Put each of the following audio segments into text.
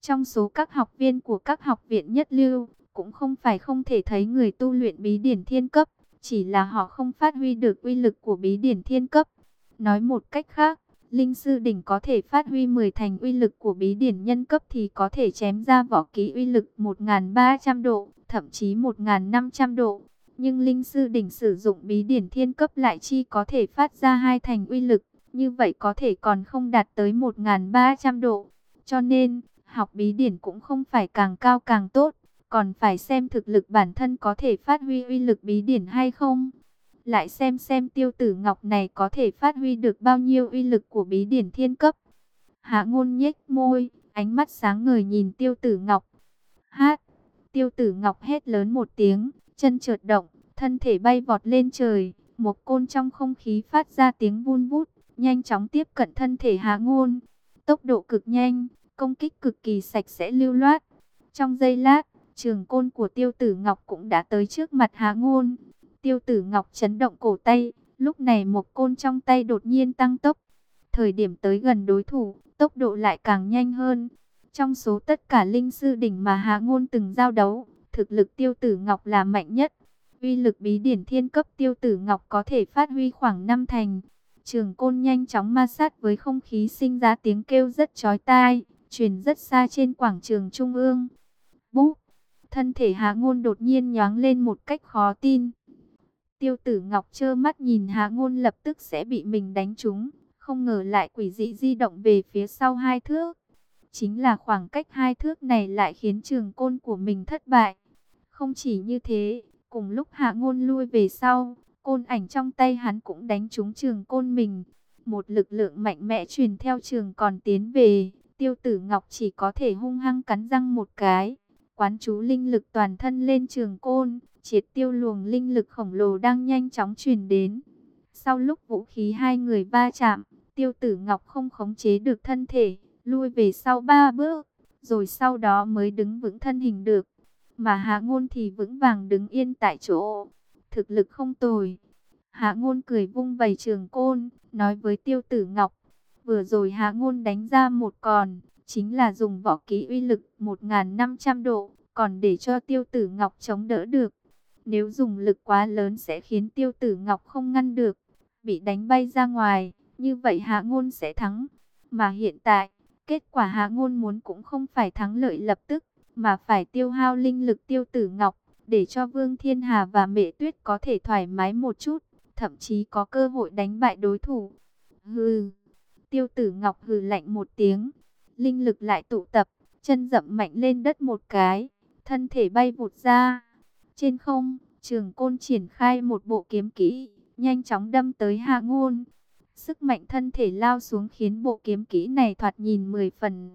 Trong số các học viên của các học viện nhất lưu, cũng không phải không thể thấy người tu luyện bí điển thiên cấp, chỉ là họ không phát huy được uy lực của bí điển thiên cấp. Nói một cách khác, linh sư đỉnh có thể phát huy 10 thành uy lực của bí điển nhân cấp thì có thể chém ra võ kỹ uy lực 1.300 độ, thậm chí 1.500 độ. Nhưng linh sư đỉnh sử dụng bí điển thiên cấp lại chi có thể phát ra 2 thành uy lực, như vậy có thể còn không đạt tới 1.300 độ. Cho nên, học bí điển cũng không phải càng cao càng tốt, còn phải xem thực lực bản thân có thể phát huy uy lực bí điển hay không. Lại xem Tiêu Tử Ngọc này có thể phát huy được bao nhiêu uy lực của bí điển thiên cấp. Hạ Ngôn nhếch môi, ánh mắt sáng ngời nhìn Tiêu Tử Ngọc. Hát, Tiêu Tử Ngọc hét lớn một tiếng, chân chợt động, thân thể bay vọt lên trời, một côn trong không khí phát ra tiếng vun vút, nhanh chóng tiếp cận thân thể Hạ Ngôn. Tốc độ cực nhanh, công kích cực kỳ sạch sẽ lưu loát. Trong giây lát, trường côn của Tiêu Tử Ngọc cũng đã tới trước mặt Hạ Ngôn. Tiêu Tử Ngọc chấn động cổ tay, lúc này một côn trong tay đột nhiên tăng tốc. Thời điểm tới gần đối thủ, tốc độ lại càng nhanh hơn. Trong số tất cả linh sư đỉnh mà Hạ Ngôn từng giao đấu, thực lực Tiêu Tử Ngọc là mạnh nhất. Uy lực bí điển thiên cấp Tiêu Tử Ngọc có thể phát huy khoảng 5 thành. Trường côn nhanh chóng ma sát với không khí sinh ra tiếng kêu rất chói tai, truyền rất xa trên quảng trường trung ương. Búp! Thân thể Hạ Ngôn đột nhiên nhoáng lên một cách khó tin. Tiêu Tử Ngọc trơ mắt nhìn Hạ Ngôn lập tức sẽ bị mình đánh trúng, không ngờ lại quỷ dị di động về phía sau 2 thước. Chính là khoảng cách 2 thước này lại khiến trường côn của mình thất bại. Không chỉ như thế, cùng lúc Hạ Ngôn lui về sau, côn ảnh trong tay hắn cũng đánh trúng trường côn mình. Một lực lượng mạnh mẽ truyền theo trường còn tiến về, Tiêu Tử Ngọc chỉ có thể hung hăng cắn răng một cái, quán chú linh lực toàn thân lên trường côn, triệt tiêu luồng linh lực khổng lồ đang nhanh chóng truyền đến. Sau lúc vũ khí hai người va chạm, Tiêu Tử Ngọc không khống chế được thân thể, lui về sau 3 bước, rồi sau đó mới đứng vững thân hình được. Mà Hạ Ngôn thì vững vàng đứng yên tại chỗ. Thực lực không tồi. Hạ Ngôn cười vung vẩy trường côn, nói với Tiêu Tử Ngọc. Vừa rồi Hạ Ngôn đánh ra một còn, chính là dùng võ kỹ uy lực 1.500 độ, còn để cho Tiêu Tử Ngọc chống đỡ được. Nếu dùng lực quá lớn sẽ khiến Tiêu Tử Ngọc không ngăn được, bị đánh bay ra ngoài, như vậy Hạ Ngôn sẽ thắng. Mà hiện tại, kết quả Hạ Ngôn muốn cũng không phải thắng lợi lập tức, mà phải tiêu hao linh lực Tiêu Tử Ngọc, để cho Vương Thiên Hà và Mễ Tuyết có thể thoải mái một chút, thậm chí có cơ hội đánh bại đối thủ. Hừ, Tiêu Tử Ngọc hừ lạnh một tiếng, linh lực lại tụ tập, chân dậm mạnh lên đất một cái, thân thể bay vụt ra. Trên không, trường côn triển khai một bộ kiếm kỹ, nhanh chóng đâm tới Hạ Ngôn. Sức mạnh thân thể lao xuống khiến bộ kiếm kỹ này thoạt nhìn 10 phần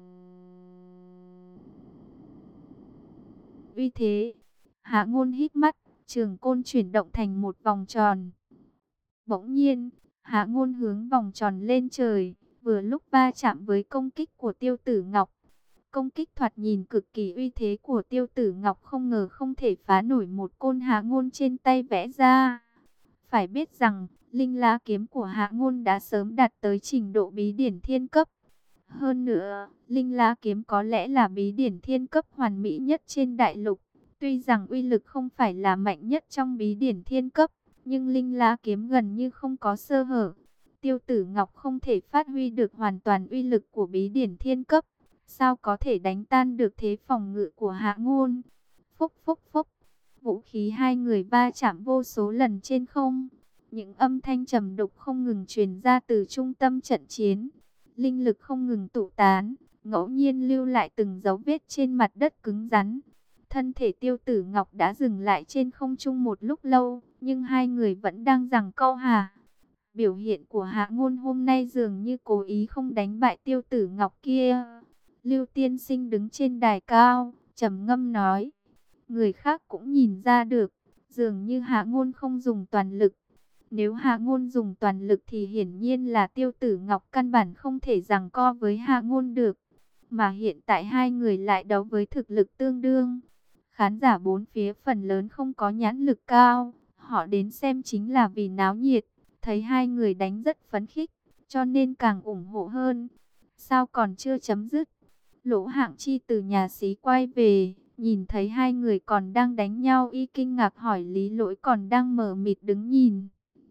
uy thế. Hạ Ngôn hít mắt, trường côn chuyển động thành một vòng tròn. Bỗng nhiên, Hạ Ngôn hướng vòng tròn lên trời, vừa lúc va chạm với công kích của Tiêu Tử Ngọc. Công kích thoạt nhìn cực kỳ uy thế của Tiêu Tử Ngọc không ngờ không thể phá nổi một côn Hạ Ngôn trên tay vẽ ra. Phải biết rằng, linh lá kiếm của Hạ Ngôn đã sớm đạt tới trình độ bí điển thiên cấp. Hơn nữa, linh lá kiếm có lẽ là bí điển thiên cấp hoàn mỹ nhất trên đại lục. Tuy rằng uy lực không phải là mạnh nhất trong bí điển thiên cấp, nhưng linh lá kiếm gần như không có sơ hở. Tiêu Tử Ngọc không thể phát huy được hoàn toàn uy lực của bí điển thiên cấp. Sao có thể đánh tan được thế phòng ngự của Hạ Ngôn? Phúc phúc phúc, vũ khí hai người va chạm vô số lần trên không. Những âm thanh trầm đục không ngừng truyền ra từ trung tâm trận chiến. Linh lực không ngừng tụ tán, ngẫu nhiên lưu lại từng dấu vết trên mặt đất cứng rắn. Thân thể Tiêu Tử Ngọc đã dừng lại trên không trung một lúc lâu, nhưng hai người vẫn đang giằng co hà. Biểu hiện của Hạ Ngôn hôm nay dường như cố ý không đánh bại Tiêu Tử Ngọc kia. Lưu tiên sinh đứng trên đài cao, trầm ngâm nói. Người khác cũng nhìn ra được, dường như Hạ Ngôn không dùng toàn lực. Nếu Hạ Ngôn dùng toàn lực thì hiển nhiên là Tiêu Tử Ngọc căn bản không thể giằng co với Hạ Ngôn được. Mà hiện tại hai người lại đấu với thực lực tương đương. Khán giả bốn phía phần lớn không có nhãn lực cao. Họ đến xem chính là vì náo nhiệt. Thấy hai người đánh rất phấn khích, cho nên càng ủng hộ hơn. Sao còn chưa chấm dứt? Lỗ Hạng Chi từ nhà xí quay về, nhìn thấy hai người còn đang đánh nhau, y kinh ngạc hỏi Lý Lỗi còn đang mờ mịt đứng nhìn.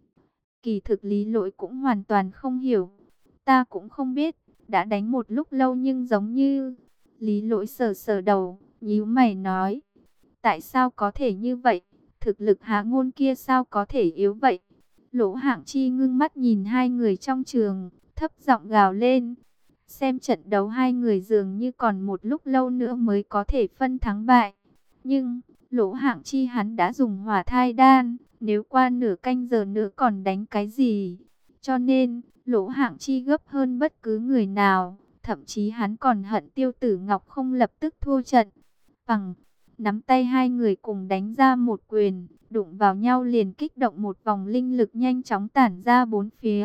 Kỳ thực Lý Lỗi cũng hoàn toàn không hiểu. Ta cũng không biết, đã đánh một lúc lâu nhưng giống như... Lý Lỗi sờ sờ đầu, nhíu mày nói. Tại sao có thể như vậy? Thực lực Hạ Ngôn kia sao có thể yếu vậy? Lỗ Hạng Chi ngưng mắt nhìn hai người trong trường, thấp giọng gào lên. Xem trận đấu hai người dường như còn một lúc lâu nữa mới có thể phân thắng bại. Nhưng, Lỗ Hạng Chi hắn đã dùng hỏa thai đan, nếu qua nửa canh giờ nữa còn đánh cái gì? Cho nên, Lỗ Hạng Chi gấp hơn bất cứ người nào, thậm chí hắn còn hận Tiêu Tử Ngọc không lập tức thua trận. Bằng, nắm tay hai người cùng đánh ra một quyền, đụng vào nhau liền kích động một vòng linh lực nhanh chóng tản ra bốn phía.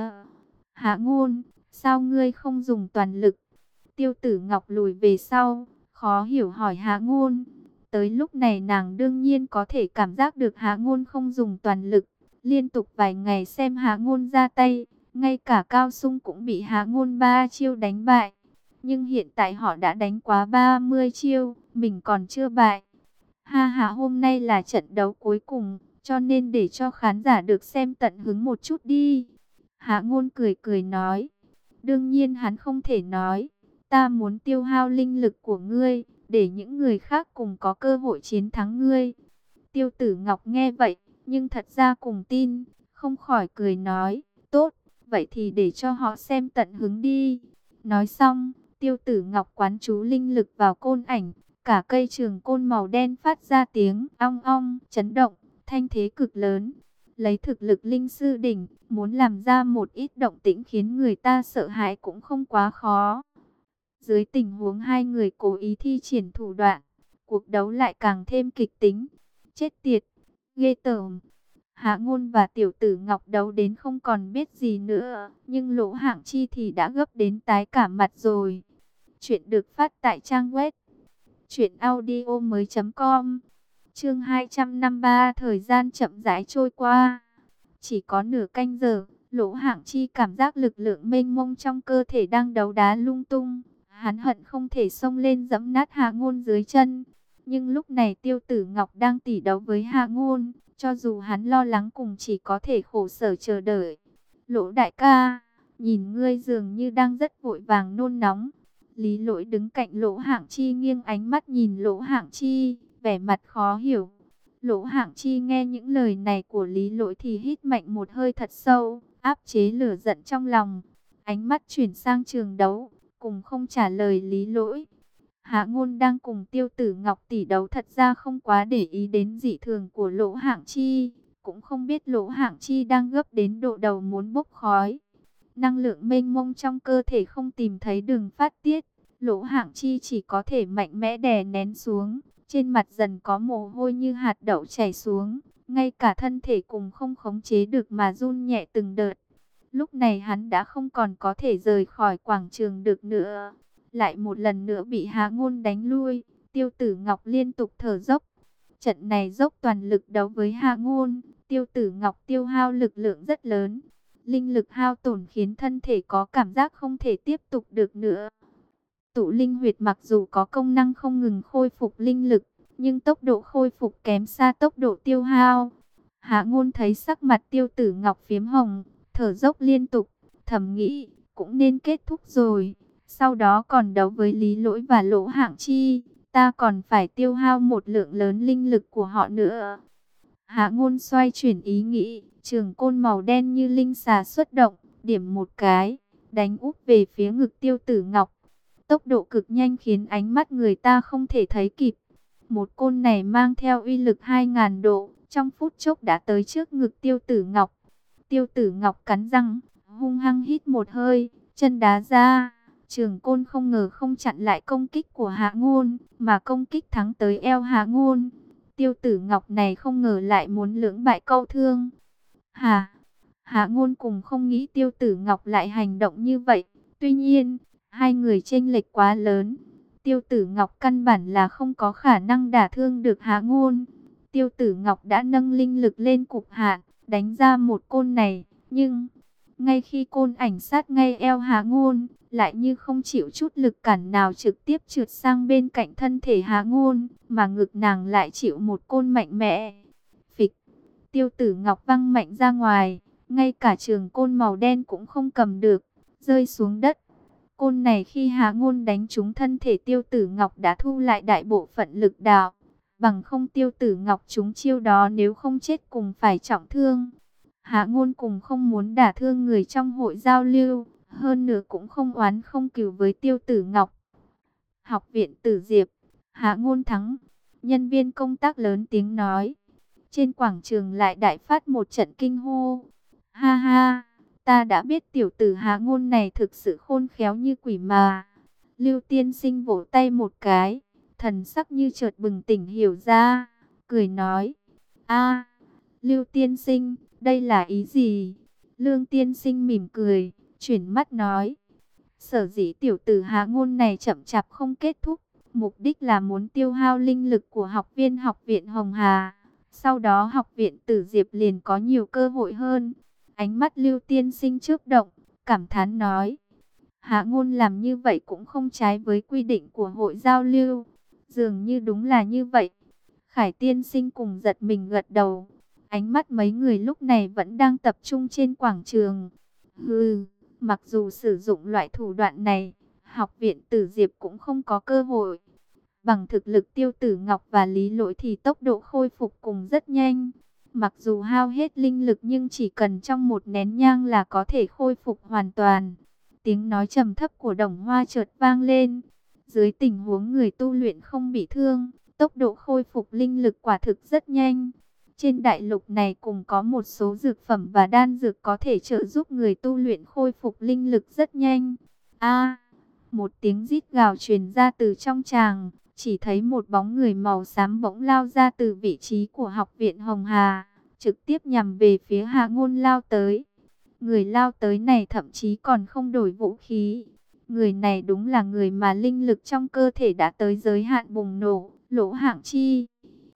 Hạ Ngôn, sao ngươi không dùng toàn lực? Tiêu Tử Ngọc lùi về sau, khó hiểu hỏi Hạ Ngôn. Tới lúc này nàng đương nhiên có thể cảm giác được Hạ Ngôn không dùng toàn lực. Liên tục vài ngày xem Hạ Ngôn ra tay, ngay cả Cao Sung cũng bị Hạ Ngôn 3 chiêu đánh bại. Nhưng hiện tại họ đã đánh quá 30 chiêu, mình còn chưa bại. Ha ha, hôm nay là trận đấu cuối cùng, cho nên để cho khán giả được xem tận hứng một chút đi. Hạ Ngôn cười cười nói. Đương nhiên hắn không thể nói. Ta muốn tiêu hao linh lực của ngươi, để những người khác cùng có cơ hội chiến thắng ngươi. Tiêu Tử Ngọc nghe vậy, nhưng thật ra cùng tin, không khỏi cười nói. Tốt, vậy thì để cho họ xem tận hứng đi. Nói xong, Tiêu Tử Ngọc quán chú linh lực vào côn ảnh. Cả cây trường côn màu đen phát ra tiếng ong ong, chấn động, thanh thế cực lớn. Lấy thực lực linh sư đỉnh, muốn làm ra một ít động tĩnh khiến người ta sợ hãi cũng không quá khó. Dưới tình huống hai người cố ý thi triển thủ đoạn, cuộc đấu lại càng thêm kịch tính. Chết tiệt, ghê tởm. Hạ Ngôn và Tiểu Tử Ngọc đấu đến không còn biết gì nữa, nhưng Lỗ Hạng Chi thì đã gấp đến tái cả mặt rồi. Chuyện được phát tại trang web truyệnaudiomoi.com. Chương 253, thời gian chậm rãi trôi qua. Chỉ có nửa canh giờ, Lỗ Hạng Chi cảm giác lực lượng mênh mông trong cơ thể đang đấu đá lung tung. Hắn hận không thể xông lên giẫm nát Hạ Ngôn dưới chân. Nhưng lúc này Tiêu Tử Ngọc đang tỉ đấu với Hạ Ngôn, cho dù hắn lo lắng cùng chỉ có thể khổ sở chờ đợi. Lỗ đại ca, nhìn ngươi dường như đang rất vội vàng nôn nóng. Lý Lỗi đứng cạnh Lỗ Hạng Chi nghiêng ánh mắt nhìn Lỗ Hạng Chi, vẻ mặt khó hiểu. Lỗ Hạng Chi nghe những lời này của Lý Lỗi thì hít mạnh một hơi thật sâu, áp chế lửa giận trong lòng. Ánh mắt chuyển sang trường đấu, cùng không trả lời Lý Lỗi. Hạ Ngôn đang cùng Tiêu Tử Ngọc tỷ đấu thật ra không quá để ý đến dị thường của Lỗ Hạng Chi. Cũng không biết Lỗ Hạng Chi đang gấp đến độ đầu muốn bốc khói. Năng lượng mênh mông trong cơ thể không tìm thấy đường phát tiết. Lỗ Hạng Chi chỉ có thể mạnh mẽ đè nén xuống. Trên mặt dần có mồ hôi như hạt đậu chảy xuống. Ngay cả thân thể cùng không khống chế được mà run nhẹ từng đợt. Lúc này hắn đã không còn có thể rời khỏi quảng trường được nữa. Lại một lần nữa bị Hạ Ngôn đánh lui. Tiêu Tử Ngọc liên tục thở dốc. Trận này dốc toàn lực đấu với Hạ Ngôn. Tiêu Tử Ngọc tiêu hao lực lượng rất lớn. Linh lực hao tổn khiến thân thể có cảm giác không thể tiếp tục được nữa. Tụ linh huyệt mặc dù có công năng không ngừng khôi phục linh lực, nhưng tốc độ khôi phục kém xa tốc độ tiêu hao. Hạ Ngôn thấy sắc mặt Tiêu Tử Ngọc phiếm hồng, thở dốc liên tục, thầm nghĩ, cũng nên kết thúc rồi. Sau đó còn đấu với Lý Lỗi và Lỗ Hạng Chi, ta còn phải tiêu hao một lượng lớn linh lực của họ nữa. Hạ Ngôn xoay chuyển ý nghĩ, trường côn màu đen như linh xà xuất động, điểm một cái, đánh úp về phía ngực Tiêu Tử Ngọc. Tốc độ cực nhanh khiến ánh mắt người ta không thể thấy kịp. Một côn này mang theo uy lực 2000 độ, trong phút chốc đã tới trước ngực Tiêu Tử Ngọc. Tiêu Tử Ngọc cắn răng, hung hăng hít một hơi, chân đá ra. Trường côn không ngờ không chặn lại công kích của Hạ Ngôn, mà công kích thắng tới eo Hạ Ngôn. Tiêu Tử Ngọc này không ngờ lại muốn lưỡng bại câu thương. Hạ Ngôn cùng không nghĩ Tiêu Tử Ngọc lại hành động như vậy. Tuy nhiên, hai người chênh lệch quá lớn. Tiêu Tử Ngọc căn bản là không có khả năng đả thương được Hạ Ngôn. Tiêu Tử Ngọc đã nâng linh lực lên cực hạn, đánh ra một côn này. Nhưng Ngay khi côn ảnh sát ngay eo Hà Ngôn, lại như không chịu chút lực cản nào trực tiếp trượt sang bên cạnh thân thể Hà Ngôn, mà ngực nàng lại chịu một côn mạnh mẽ. Phịch, Tiêu Tử Ngọc văng mạnh ra ngoài, ngay cả trường côn màu đen cũng không cầm được, rơi xuống đất. Côn này khi Hà Ngôn đánh trúng thân thể Tiêu Tử Ngọc đã thu lại đại bộ phận lực đạo. Bằng không Tiêu Tử Ngọc trúng chiêu đó nếu không chết cùng phải trọng thương. Hạ Ngôn cùng không muốn đả thương người trong hội giao lưu, hơn nữa cũng không oán không cừu với Tiêu Tử Ngọc. Học viện Tử Diệp, Hạ Ngôn thắng. Nhân viên công tác lớn tiếng nói. Trên quảng trường lại đại phát một trận kinh hô. Ha ha, ta đã biết tiểu tử Hạ Ngôn này thực sự khôn khéo như quỷ mà. Lưu Tiên Sinh vỗ tay một cái, thần sắc như chợt bừng tỉnh hiểu ra, cười nói: "A, Lưu Tiên Sinh, đây là ý gì?" Lương Tiên Sinh mỉm cười, chuyển mắt nói: "Sở dĩ tiểu tử Hạ Ngôn này chậm chạp không kết thúc, mục đích là muốn tiêu hao linh lực của học viên học viện Hồng Hà. Sau đó học viện Tử Diệp liền có nhiều cơ hội hơn." Ánh mắt Lưu Tiên Sinh chớp động, cảm thán nói: "Hạ Ngôn làm như vậy cũng không trái với quy định của hội giao lưu." Dường như đúng là như vậy. Khải Tiên Sinh cùng giật mình gật đầu. Ánh mắt mấy người lúc này vẫn đang tập trung trên quảng trường. Mặc dù sử dụng loại thủ đoạn này, học viện Tử Diệp cũng không có cơ hội. Bằng thực lực Tiêu Tử Ngọc và Lý Lỗi thì tốc độ khôi phục cùng rất nhanh. Mặc dù hao hết linh lực nhưng chỉ cần trong một nén nhang là có thể khôi phục hoàn toàn. Tiếng nói trầm thấp của Đồng Hoa chợt vang lên. Dưới tình huống người tu luyện không bị thương, tốc độ khôi phục linh lực quả thực rất nhanh. Trên đại lục này cùng có một số dược phẩm và đan dược có thể trợ giúp người tu luyện khôi phục linh lực rất nhanh. Một tiếng rít gào truyền ra từ trong tràng, chỉ thấy một bóng người màu xám bỗng lao ra từ vị trí của học viện Hồng Hà, trực tiếp nhằm về phía Hạ Ngôn lao tới. Người lao tới này thậm chí còn không đổi vũ khí. Người này đúng là người mà linh lực trong cơ thể đã tới giới hạn bùng nổ, Lỗ Hạng Chi.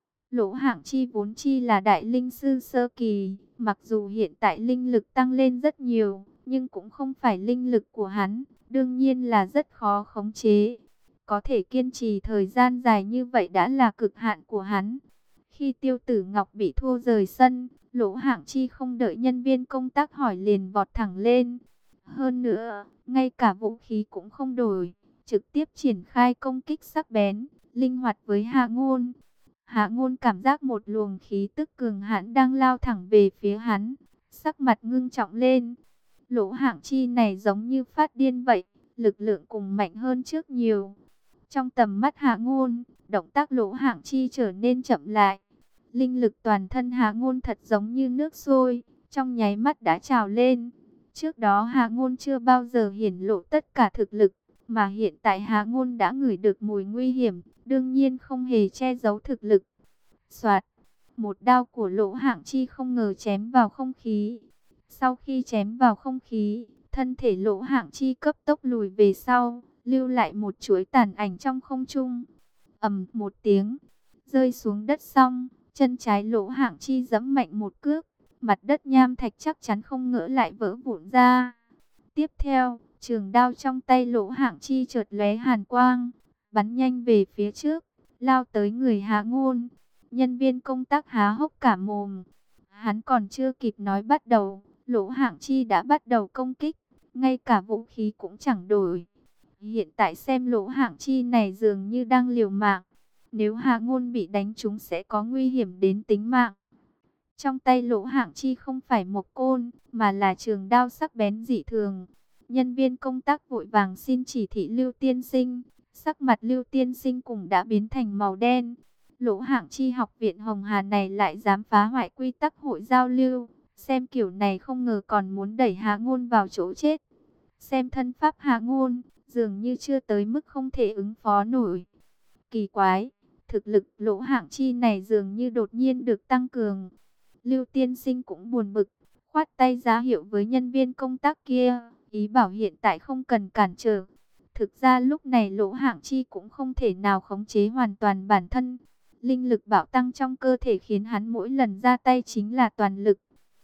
Lỗ Hạng Chi vốn chi là đại linh sư sơ kỳ, mặc dù hiện tại linh lực tăng lên rất nhiều, nhưng cũng không phải linh lực của hắn, đương nhiên là rất khó khống chế. Có thể kiên trì thời gian dài như vậy đã là cực hạn của hắn. Khi Tiêu Tử Ngọc bị thua rời sân, Lỗ Hạng Chi không đợi nhân viên công tác hỏi liền vọt thẳng lên. Hơn nữa, ngay cả vũ khí cũng không đổi, trực tiếp triển khai công kích sắc bén, linh hoạt với Hạ Ngôn. Hạ Ngôn cảm giác một luồng khí tức cường hãn đang lao thẳng về phía hắn, sắc mặt ngưng trọng lên. Lỗ Hạng Chi này giống như phát điên vậy, lực lượng cùng mạnh hơn trước nhiều. Trong tầm mắt Hạ Ngôn, động tác Lỗ Hạng Chi trở nên chậm lại. Linh lực toàn thân Hạ Ngôn thật giống như nước sôi, trong nháy mắt đã trào lên. Trước đó Hạ Ngôn chưa bao giờ hiển lộ tất cả thực lực, mà hiện tại Hạ Ngôn đã ngửi được mùi nguy hiểm, đương nhiên không hề che giấu thực lực. Soạt, một đao của Lỗ Hạng Chi không ngờ chém vào không khí. Sau khi chém vào không khí, thân thể Lỗ Hạng Chi cấp tốc lùi về sau, lưu lại một chuỗi tàn ảnh trong không trung. Ầm một tiếng, rơi xuống đất xong, chân trái Lỗ Hạng Chi giẫm mạnh một cước, mặt đất nham thạch chắc chắn không ngỡ lại vỡ vụn ra. Tiếp theo, trường đao trong tay Lỗ Hạng Chi chợt lóe hàn quang, bắn nhanh về phía trước, lao tới người Hạ Ngôn. Nhân viên công tác há hốc cả mồm. Hắn còn chưa kịp nói bắt đầu, Lỗ Hạng Chi đã bắt đầu công kích, ngay cả vũ khí cũng chẳng đổi. Hiện tại xem Lỗ Hạng Chi này dường như đang liều mạng. Nếu Hạ Ngôn bị đánh trúng sẽ có nguy hiểm đến tính mạng. Trong tay Lỗ Hạng Chi không phải một côn, mà là trường đao sắc bén dị thường. Nhân viên công tác vội vàng xin chỉ thị Lưu Tiên Sinh. Sắc mặt Lưu Tiên Sinh cũng đã biến thành màu đen. Lỗ Hạng Chi học viện Hồng Hà này lại dám phá hoại quy tắc hội giao lưu. Xem kiểu này không ngờ còn muốn đẩy Hạ Ngôn vào chỗ chết. Xem thân pháp Hạ Ngôn, dường như chưa tới mức không thể ứng phó nổi. Kỳ quái, thực lực Lỗ Hạng Chi này dường như đột nhiên được tăng cường. Lưu Tiên Sinh cũng buồn bực, khoát tay ra hiệu với nhân viên công tác kia, ý bảo hiện tại không cần cản trở. Thực ra lúc này Lỗ Hạng Chi cũng không thể nào khống chế hoàn toàn bản thân. Linh lực bạo tăng trong cơ thể khiến hắn mỗi lần ra tay chính là toàn lực.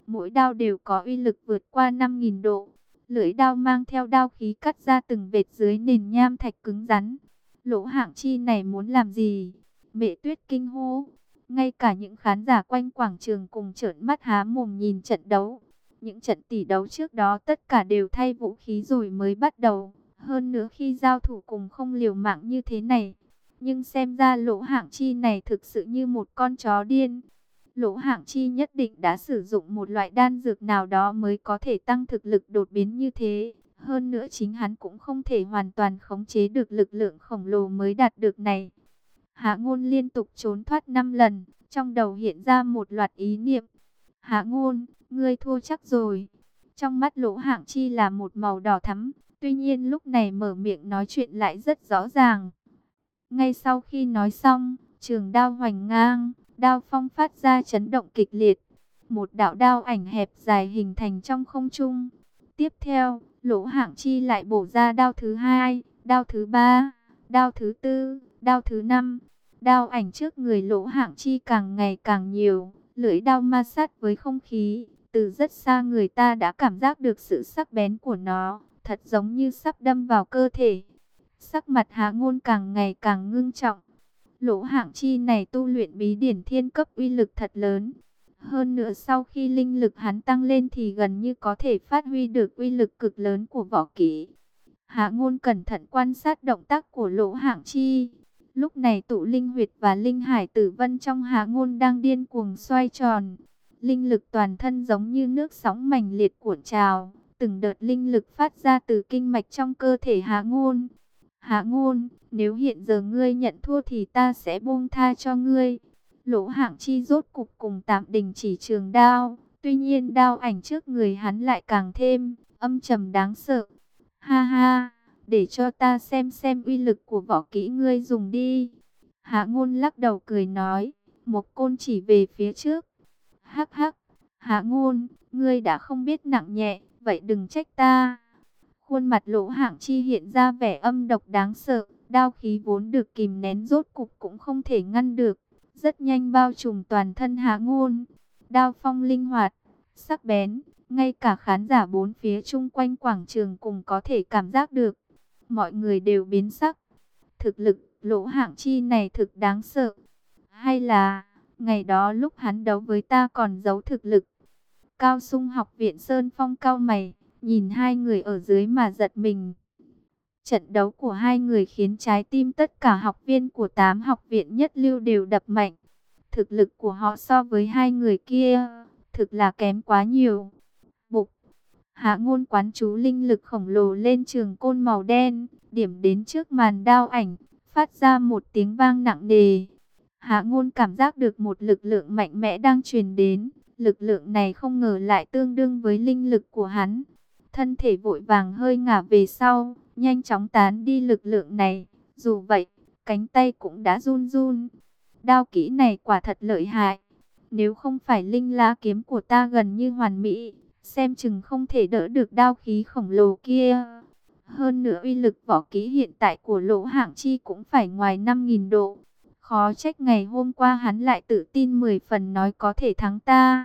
Mỗi đao đều có uy lực vượt qua 5.000 độ. Lưỡi đao mang theo đao khí cắt ra từng vệt dưới nền nham thạch cứng rắn. Lỗ Hạng Chi này muốn làm gì? Mẹ Tuyết kinh hô. Ngay cả những khán giả quanh quảng trường cùng trợn mắt há mồm nhìn trận đấu. Những trận tỷ đấu trước đó tất cả đều thay vũ khí rồi mới bắt đầu. Hơn nữa khi giao thủ cùng không liều mạng như thế này. Nhưng xem ra Lỗ Hạng Chi này thực sự như một con chó điên. Lỗ Hạng Chi nhất định đã sử dụng một loại đan dược nào đó mới có thể tăng thực lực đột biến như thế. Hơn nữa chính hắn cũng không thể hoàn toàn khống chế được lực lượng khổng lồ mới đạt được này. Hạ Ngôn liên tục trốn thoát 5 lần, trong đầu hiện ra một loạt ý niệm. Hạ Ngôn, ngươi thua chắc rồi. Trong mắt Lỗ Hạng Chi là một màu đỏ thắm, tuy nhiên lúc này mở miệng nói chuyện lại rất rõ ràng. Ngay sau khi nói xong, trường đao hoành ngang, đao phong phát ra chấn động kịch liệt. Một đạo đao ảnh hẹp dài hình thành trong không trung. Tiếp theo, Lỗ Hạng Chi lại bổ ra đao thứ hai, đao thứ ba, đao thứ tư, đao thứ năm. Đao ảnh trước người Lỗ Hạng Chi càng ngày càng nhiều, lưỡi đao ma sát với không khí. Từ rất xa người ta đã cảm giác được sự sắc bén của nó, thật giống như sắp đâm vào cơ thể. Sắc mặt Hạ Ngôn càng ngày càng ngưng trọng. Lỗ Hạng Chi này tu luyện bí điển thiên cấp uy lực thật lớn. Hơn nữa sau khi linh lực hắn tăng lên thì gần như có thể phát huy được uy lực cực lớn của võ kỹ. Hạ Ngôn cẩn thận quan sát động tác của Lỗ Hạng Chi. Lúc này tụ linh huyệt và linh hải tử vân trong Hạ Ngôn đang điên cuồng xoay tròn. Linh lực toàn thân giống như nước sóng mãnh liệt cuộn trào. Từng đợt linh lực phát ra từ kinh mạch trong cơ thể Hạ Ngôn. Hạ Ngôn, nếu hiện giờ ngươi nhận thua thì ta sẽ buông tha cho ngươi. Lỗ Hạng Chi rốt cục cùng tạm đình chỉ trường đao. Tuy nhiên đao ảnh trước người hắn lại càng thêm âm trầm đáng sợ. Ha ha, để cho ta xem uy lực của võ kỹ ngươi dùng đi. Hạ Ngôn lắc đầu cười nói, một côn chỉ về phía trước. Hắc hắc, Hạ Ngôn, ngươi đã không biết nặng nhẹ, vậy đừng trách ta. Khuôn mặt Lỗ Hạng Chi hiện ra vẻ âm độc đáng sợ, đao khí vốn được kìm nén rốt cục cũng không thể ngăn được, rất nhanh bao trùm toàn thân Hạ Ngôn. Đao phong linh hoạt, sắc bén, ngay cả khán giả bốn phía chung quanh quảng trường cùng có thể cảm giác được. Mọi người đều biến sắc. Thực lực Lỗ Hạng Chi này thực đáng sợ. Hay là ngày đó lúc hắn đấu với ta còn giấu thực lực? Cao Sung học viện Sơn Phong cau mày, nhìn hai người ở dưới mà giật mình. Trận đấu của hai người khiến trái tim tất cả học viên của 8 học viện nhất lưu đều đập mạnh. Thực lực của họ so với hai người kia, thực là kém quá nhiều. Bục, Hạ Ngôn quán chú linh lực khổng lồ lên trường côn màu đen, điểm đến trước màn đao ảnh, phát ra một tiếng vang nặng nề. Hạ Ngôn cảm giác được một lực lượng mạnh mẽ đang truyền đến. Lực lượng này không ngờ lại tương đương với linh lực của hắn. Thân thể vội vàng hơi ngả về sau, nhanh chóng tán đi lực lượng này. Dù vậy, cánh tay cũng đã run run. Đao kỹ này quả thật lợi hại. Nếu không phải linh lá kiếm của ta gần như hoàn mỹ, xem chừng không thể đỡ được đao khí khổng lồ kia. Hơn nữa uy lực võ kỹ hiện tại của Lỗ Hạng Chi cũng phải ngoài 5.000 độ. Khó trách ngày hôm qua hắn lại tự tin 10 phần nói có thể thắng ta.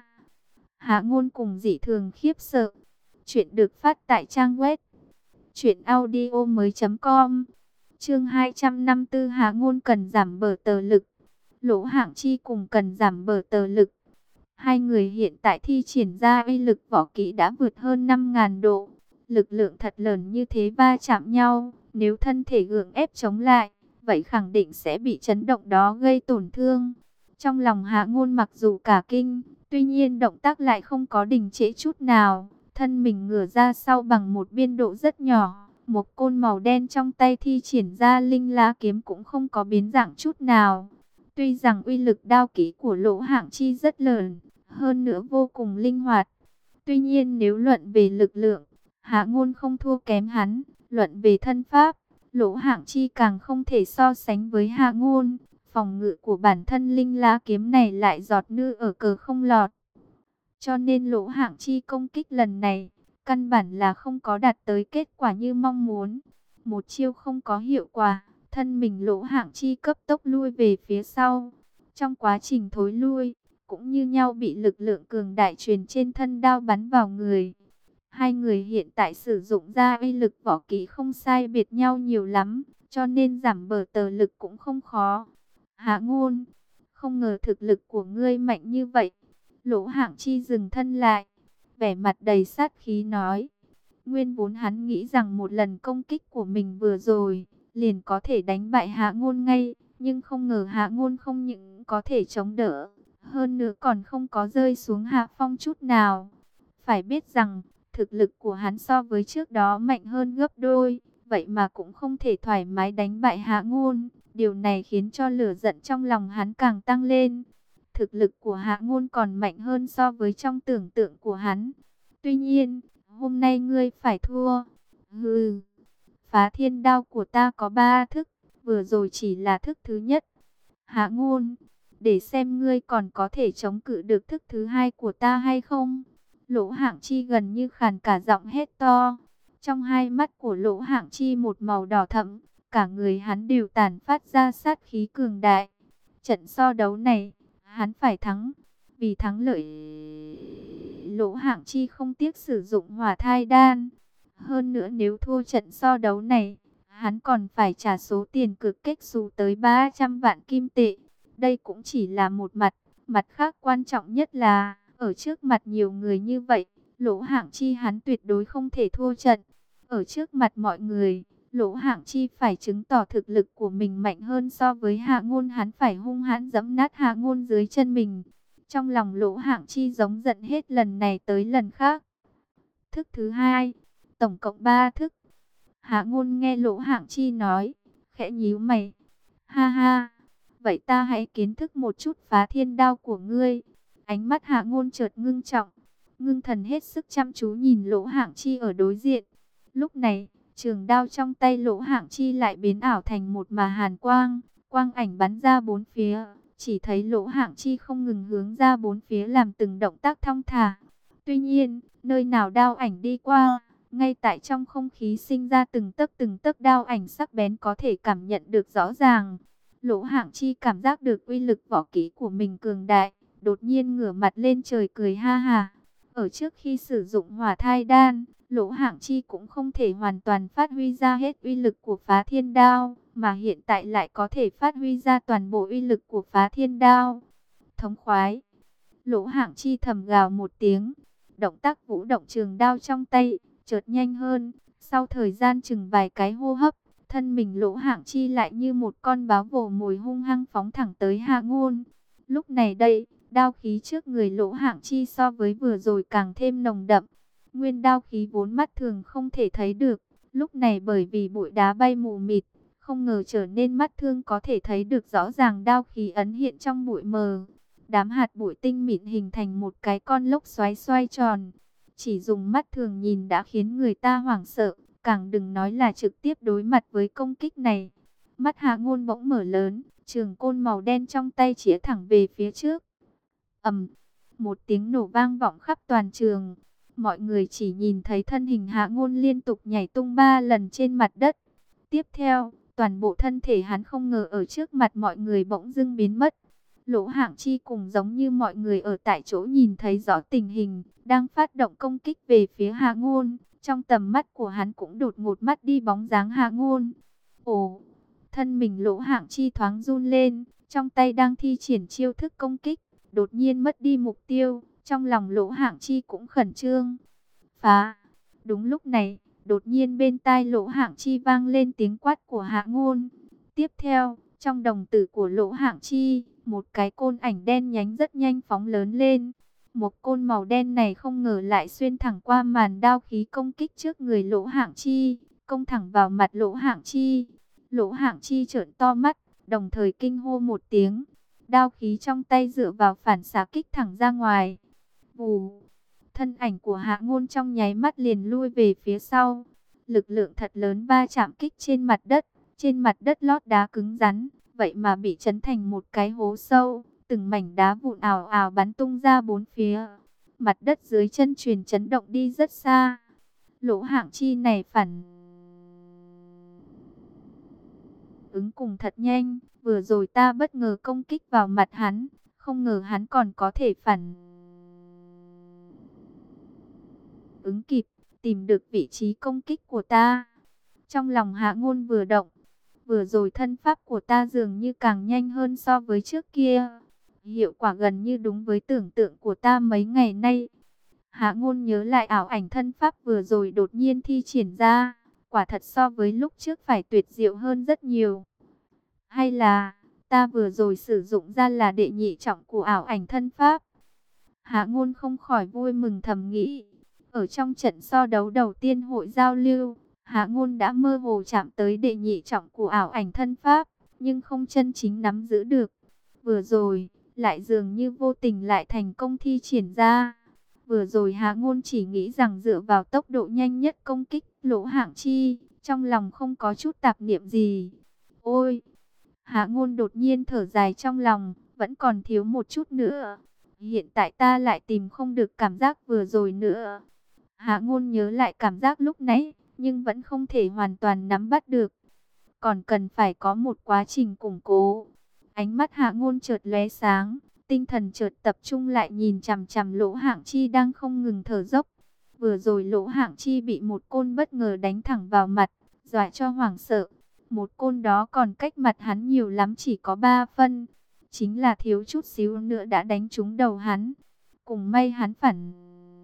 Hạ Ngôn cùng dị thường khiếp sợ. Chuyện được phát tại trang web truyệnaudiomoi.com. Chương 254, Hạ Ngôn cần giảm bờ tờ lực. Lỗ Hạng Chi cùng cần giảm bờ tờ lực. Hai người hiện tại thi triển ra uy lực võ kỹ đã vượt hơn 5.000 độ. Lực lượng thật lớn như thế va chạm nhau, nếu thân thể gượng ép chống lại, vậy khẳng định sẽ bị chấn động đó gây tổn thương. Trong lòng Hạ Ngôn mặc dù cả kinh, tuy nhiên động tác lại không có đình trệ chút nào. Thân mình ngửa ra sau bằng một biên độ rất nhỏ. Một côn màu đen trong tay thi triển ra linh lá kiếm cũng không có biến dạng chút nào. Tuy rằng uy lực đao kỹ của Lỗ Hạng Chi rất lớn, hơn nữa vô cùng linh hoạt. Tuy nhiên nếu luận về lực lượng, Hạ Ngôn không thua kém hắn. Luận về thân pháp, Lỗ Hạng Chi càng không thể so sánh với Hạ Ngôn. Phòng ngự của bản thân linh lá kiếm này lại giọt nước ở cờ không lọt. Cho nên Lỗ Hạng Chi công kích lần này, căn bản là không có đạt tới kết quả như mong muốn. Một chiêu không có hiệu quả, thân mình Lỗ Hạng Chi cấp tốc lui về phía sau. Trong quá trình thối lui, cũng như nhau bị lực lượng cường đại truyền trên thân đao bắn vào người. Hai người hiện tại sử dụng ra uy lực võ kỹ không sai biệt nhau nhiều lắm, cho nên giảm bờ tờ lực cũng không khó. Hạ Ngôn, không ngờ thực lực của ngươi mạnh như vậy. Lỗ Hạng Chi dừng thân lại, vẻ mặt đầy sát khí nói. Nguyên vốn hắn nghĩ rằng một lần công kích của mình vừa rồi, liền có thể đánh bại Hạ Ngôn ngay, nhưng không ngờ Hạ Ngôn không những có thể chống đỡ, hơn nữa còn không có rơi xuống hạ phong chút nào. Phải biết rằng, thực lực của hắn so với trước đó mạnh hơn gấp đôi, vậy mà cũng không thể thoải mái đánh bại Hạ Ngôn. Điều này khiến cho lửa giận trong lòng hắn càng tăng lên. Thực lực của Hạ Ngôn còn mạnh hơn so với trong tưởng tượng của hắn. Tuy nhiên, hôm nay ngươi phải thua. Hừ, Phá Thiên Đao của ta có 3 thức, vừa rồi chỉ là thức thứ nhất. Hạ Ngôn, để xem ngươi còn có thể chống cự được thức thứ hai của ta hay không. Lỗ Hạng Chi gần như khàn cả giọng hét to. Trong hai mắt của Lỗ Hạng Chi một màu đỏ thẫm, cả người hắn đều tản phát ra sát khí cường đại. Trận so đấu này, hắn phải thắng. Vì thắng lợi, Lỗ Hạng Chi không tiếc sử dụng hỏa thai đan. Hơn nữa nếu thua trận so đấu này, hắn còn phải trả số tiền cực kếch xù tới 300 vạn kim tệ. Đây cũng chỉ là một mặt. Mặt khác quan trọng nhất là, ở trước mặt nhiều người như vậy, Lỗ Hạng Chi hắn tuyệt đối không thể thua trận. Ở trước mặt mọi người, Lỗ Hạng Chi phải chứng tỏ thực lực của mình mạnh hơn so với Hạ Ngôn, hắn phải hung hãn giẫm nát Hạ Ngôn dưới chân mình. Trong lòng Lỗ Hạng Chi giống giận hết lần này tới lần khác. Thức thứ hai, tổng cộng 3 thức. Hạ Ngôn nghe Lỗ Hạng Chi nói, khẽ nhíu mày. Ha ha, vậy ta hãy kiến thức một chút Phá Thiên Đao của ngươi. Ánh mắt Hạ Ngôn chợt ngưng trọng, ngưng thần hết sức chăm chú nhìn Lỗ Hạng Chi ở đối diện. Lúc này, trường đao trong tay Lỗ Hạng Chi lại biến ảo thành một mà hàn quang, quang ảnh bắn ra bốn phía. Chỉ thấy Lỗ Hạng Chi không ngừng hướng ra bốn phía làm từng động tác thong thả. Tuy nhiên, nơi nào đao ảnh đi qua, ngay tại trong không khí sinh ra từng tấc đao ảnh sắc bén có thể cảm nhận được rõ ràng. Lỗ Hạng Chi cảm giác được uy lực võ kỹ của mình cường đại, đột nhiên ngửa mặt lên trời cười ha ha. Ở trước khi sử dụng hỏa thai đan, Lỗ Hạng Chi cũng không thể hoàn toàn phát huy ra hết uy lực của Phá Thiên Đao, mà hiện tại lại có thể phát huy ra toàn bộ uy lực của Phá Thiên Đao. Thống khoái, Lỗ Hạng Chi thầm gào một tiếng, động tác vũ động trường đao trong tay chợt nhanh hơn. Sau thời gian chừng vài cái hô hấp, thân mình Lỗ Hạng Chi lại như một con báo vồ mồi hung hăng phóng thẳng tới Hạ Ngôn. Lúc này đây, đao khí trước người Lỗ Hạng Chi so với vừa rồi càng thêm nồng đậm. Nguyên đao khí vốn mắt thường không thể thấy được, lúc này bởi vì bụi đá bay mù mịt, không ngờ trở nên mắt thương có thể thấy được rõ ràng đao khí ẩn hiện trong bụi mờ. Đám hạt bụi tinh mịn hình thành một cái con lốc xoáy xoay tròn. Chỉ dùng mắt thường nhìn đã khiến người ta hoảng sợ, càng đừng nói là trực tiếp đối mặt với công kích này. Mắt Hạ Ngôn bỗng mở lớn, trường côn màu đen trong tay chĩa thẳng về phía trước. Ầm, một tiếng nổ vang vọng khắp toàn trường. Mọi người chỉ nhìn thấy thân hình Hạ Ngôn liên tục nhảy tung 3 lần trên mặt đất. Tiếp theo, toàn bộ thân thể hắn không ngờ ở trước mặt mọi người bỗng dưng biến mất. Lỗ Hạng Chi cùng giống như mọi người ở tại chỗ nhìn thấy rõ tình hình, đang phát động công kích về phía Hạ Ngôn. Trong tầm mắt của hắn cũng đột ngột mất đi bóng dáng Hạ Ngôn. Ồ, thân mình Lỗ Hạng Chi thoáng run lên, trong tay đang thi triển chiêu thức công kích, đột nhiên mất đi mục tiêu. Trong lòng Lỗ Hạng Chi cũng khẩn trương. Phá! Đúng lúc này, đột nhiên bên tai Lỗ Hạng Chi vang lên tiếng quát của Hạ Ngôn. Tiếp theo, trong đồng tử của Lỗ Hạng Chi, một cái côn ảnh đen nhánh rất nhanh phóng lớn lên. Một côn màu đen này không ngờ lại xuyên thẳng qua màn đao khí công kích trước người Lỗ Hạng Chi, công thẳng vào mặt Lỗ Hạng Chi. Lỗ Hạng Chi trợn to mắt, đồng thời kinh hô một tiếng. Đao khí trong tay dựa vào phản xạ kích thẳng ra ngoài. Vù! Thân ảnh của Hạ Ngôn trong nháy mắt liền lui về phía sau. Lực lượng thật lớn va chạm kích trên mặt đất. Trên mặt đất lót đá cứng rắn, vậy mà bị chấn thành một cái hố sâu. Từng mảnh đá vụn ào ào bắn tung ra bốn phía. Mặt đất dưới chân truyền chấn động đi rất xa. Lỗ Hạng Chi này phản ứng cùng thật nhanh. Vừa rồi ta bất ngờ công kích vào mặt hắn, Không ngờ hắn còn có thể phản ứng kịp, tìm được vị trí công kích của ta. Trong lòng Hạ Ngôn vừa động, vừa rồi thân pháp của ta dường như càng nhanh hơn so với trước kia. Hiệu quả gần như đúng với tưởng tượng của ta mấy ngày nay. Hạ Ngôn nhớ lại ảo ảnh thân pháp vừa rồi đột nhiên thi triển ra, quả thật so với lúc trước phải tuyệt diệu hơn rất nhiều. Hay là ta vừa rồi sử dụng ra là đệ nhị trọng của ảo ảnh thân pháp? Hạ Ngôn không khỏi vui mừng thầm nghĩ. Ở trong trận so đấu đầu tiên hội giao lưu, Hạ Ngôn đã mơ hồ chạm tới đệ nhị trọng của ảo ảnh thân pháp, nhưng không chân chính nắm giữ được. Vừa rồi, lại dường như vô tình lại thành công thi triển ra. Vừa rồi Hạ Ngôn chỉ nghĩ rằng dựa vào tốc độ nhanh nhất công kích Lỗ Hạng Chi, trong lòng không có chút tạp niệm gì. Ôi! Hạ Ngôn đột nhiên thở dài trong lòng, vẫn còn thiếu một chút nữa. Hiện tại ta lại tìm không được cảm giác vừa rồi nữa. Hạ Ngôn nhớ lại cảm giác lúc nãy, nhưng vẫn không thể hoàn toàn nắm bắt được. Còn cần phải có một quá trình củng cố. Ánh mắt Hạ Ngôn chợt lóe sáng, tinh thần chợt tập trung lại nhìn chằm chằm Lỗ Hạng Chi đang không ngừng thở dốc. Vừa rồi Lỗ Hạng Chi bị một côn bất ngờ đánh thẳng vào mặt, dọa cho hoảng sợ. Một côn đó còn cách mặt hắn nhiều lắm, chỉ có 3 phân. Chính là thiếu chút xíu nữa đã đánh trúng đầu hắn. Cùng may hắn phản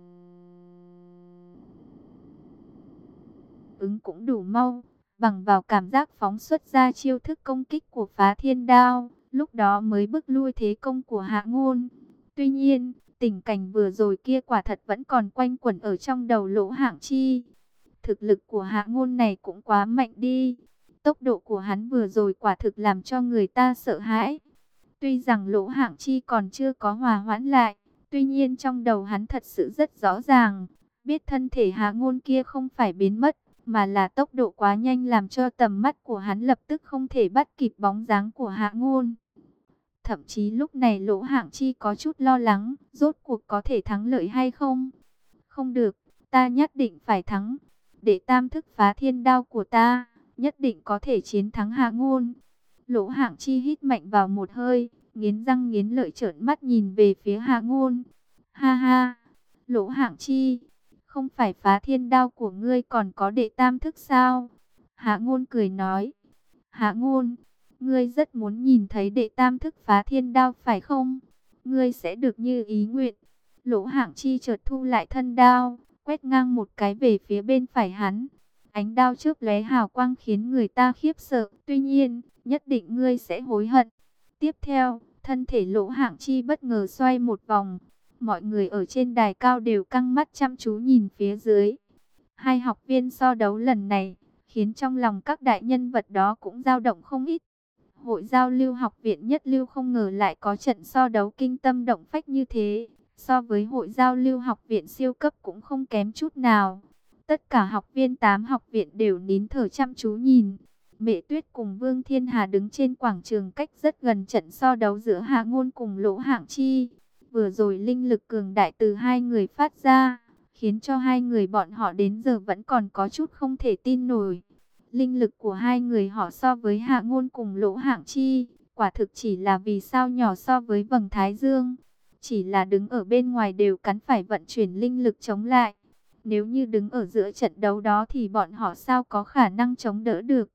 ứng cũng đủ mau, bằng vào cảm giác phóng xuất ra chiêu thức công kích của Phá Thiên Đao, lúc đó mới bức lui thế công của Hạ Ngôn. Tuy nhiên, tình cảnh vừa rồi kia quả thật vẫn còn quanh quẩn ở trong đầu Lỗ Hạng Chi. Thực lực của Hạ Ngôn này cũng quá mạnh đi. Tốc độ của hắn vừa rồi quả thực làm cho người ta sợ hãi. Tuy rằng Lỗ Hạng Chi còn chưa có hòa hoãn lại, tuy nhiên trong đầu hắn thật sự rất rõ ràng, biết thân thể Hạ Ngôn kia không phải biến mất, mà là tốc độ quá nhanh làm cho tầm mắt của hắn lập tức không thể bắt kịp bóng dáng của Hạ Ngôn. Thậm chí lúc này Lỗ Hạng Chi có chút lo lắng, rốt cuộc có thể thắng lợi hay không? Không được, ta nhất định phải thắng. Để tam thức Phá Thiên Đao của ta, nhất định có thể chiến thắng Hạ Ngôn. Lỗ Hạng Chi hít mạnh vào một hơi, nghiến răng nghiến lợi trợn mắt nhìn về phía Hạ Ngôn. Ha ha, Lỗ Hạng Chi, không phải Phá Thiên Đao của ngươi còn có đệ tam thức sao? Hạ Ngôn cười nói. Hạ Ngôn, ngươi rất muốn nhìn thấy đệ tam thức Phá Thiên Đao phải không? Ngươi sẽ được như ý nguyện. Lỗ Hạng Chi chợt thu lại thân đao, quét ngang một cái về phía bên phải hắn. Ánh đao chớp lóe hào quang khiến người ta khiếp sợ. Tuy nhiên, nhất định ngươi sẽ hối hận. Tiếp theo, thân thể Lỗ Hạng Chi bất ngờ xoay một vòng. Mọi người ở trên đài cao đều căng mắt chăm chú nhìn phía dưới. Hai học viên so đấu lần này, khiến trong lòng các đại nhân vật đó cũng dao động không ít. Hội giao lưu học viện nhất lưu không ngờ lại có trận so đấu kinh tâm động phách như thế. So với hội giao lưu học viện siêu cấp cũng không kém chút nào. Tất cả học viên 8 học viện đều nín thở chăm chú nhìn. Mẹ Tuyết cùng Vương Thiên Hà đứng trên quảng trường cách rất gần trận so đấu giữa Hạ Ngôn cùng Lỗ Hạng Chi. Vừa rồi linh lực cường đại từ hai người phát ra, khiến cho hai người bọn họ đến giờ vẫn còn có chút không thể tin nổi. Linh lực của hai người họ so với Hạ Ngôn cùng Lỗ Hạng Chi, quả thực chỉ là vì sao nhỏ so với vầng Thái Dương. Chỉ là đứng ở bên ngoài đều cắn phải vận chuyển linh lực chống lại. Nếu như đứng ở giữa trận đấu đó thì bọn họ sao có khả năng chống đỡ được.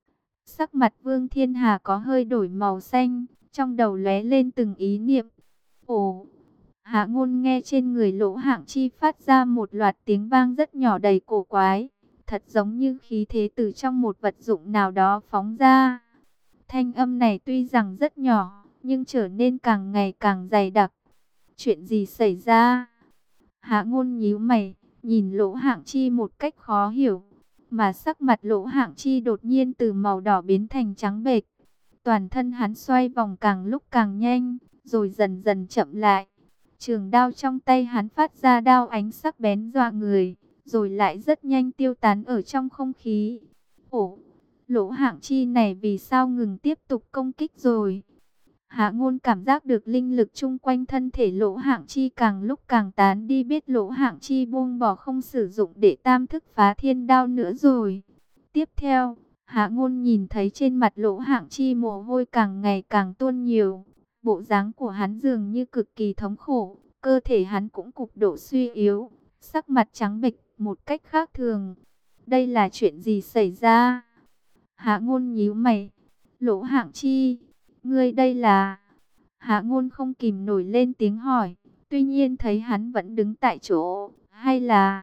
Sắc mặt Vương Thiên Hà có hơi đổi màu xanh, trong đầu lóe lên từng ý niệm. Ồ, Hạ Ngôn nghe trên người Lỗ Hạng Chi phát ra một loạt tiếng vang rất nhỏ đầy cổ quái. Thật giống như khí thế từ trong một vật dụng nào đó phóng ra. Thanh âm này tuy rằng rất nhỏ, nhưng trở nên càng ngày càng dày đặc. Chuyện gì xảy ra? Hạ Ngôn nhíu mày, nhìn Lỗ Hạng Chi một cách khó hiểu. Mà sắc mặt Lỗ Hạng Chi đột nhiên từ màu đỏ biến thành trắng bệch. Toàn thân hắn xoay vòng càng lúc càng nhanh, rồi dần dần chậm lại. Trường đao trong tay hắn phát ra đao ánh sắc bén dọa người, rồi lại rất nhanh tiêu tán ở trong không khí. Ồ, Lỗ Hạng Chi này vì sao ngừng tiếp tục công kích rồi? Hạ Ngôn cảm giác được linh lực chung quanh thân thể Lỗ Hạng Chi càng lúc càng tán đi, biết Lỗ Hạng Chi buông bỏ không sử dụng để tam thức Phá Thiên Đao nữa rồi. Tiếp theo, Hạ Ngôn nhìn thấy trên mặt Lỗ Hạng Chi mồ hôi càng ngày càng tuôn nhiều. Bộ dáng của hắn dường như cực kỳ thống khổ, cơ thể hắn cũng cục độ suy yếu, sắc mặt trắng bệch một cách khác thường. Đây là chuyện gì xảy ra? Hạ Ngôn nhíu mày. Lỗ Hạng Chi, ngươi đây là... Hạ Ngôn không kìm nổi lên tiếng hỏi. Tuy nhiên thấy hắn vẫn đứng tại chỗ. Hay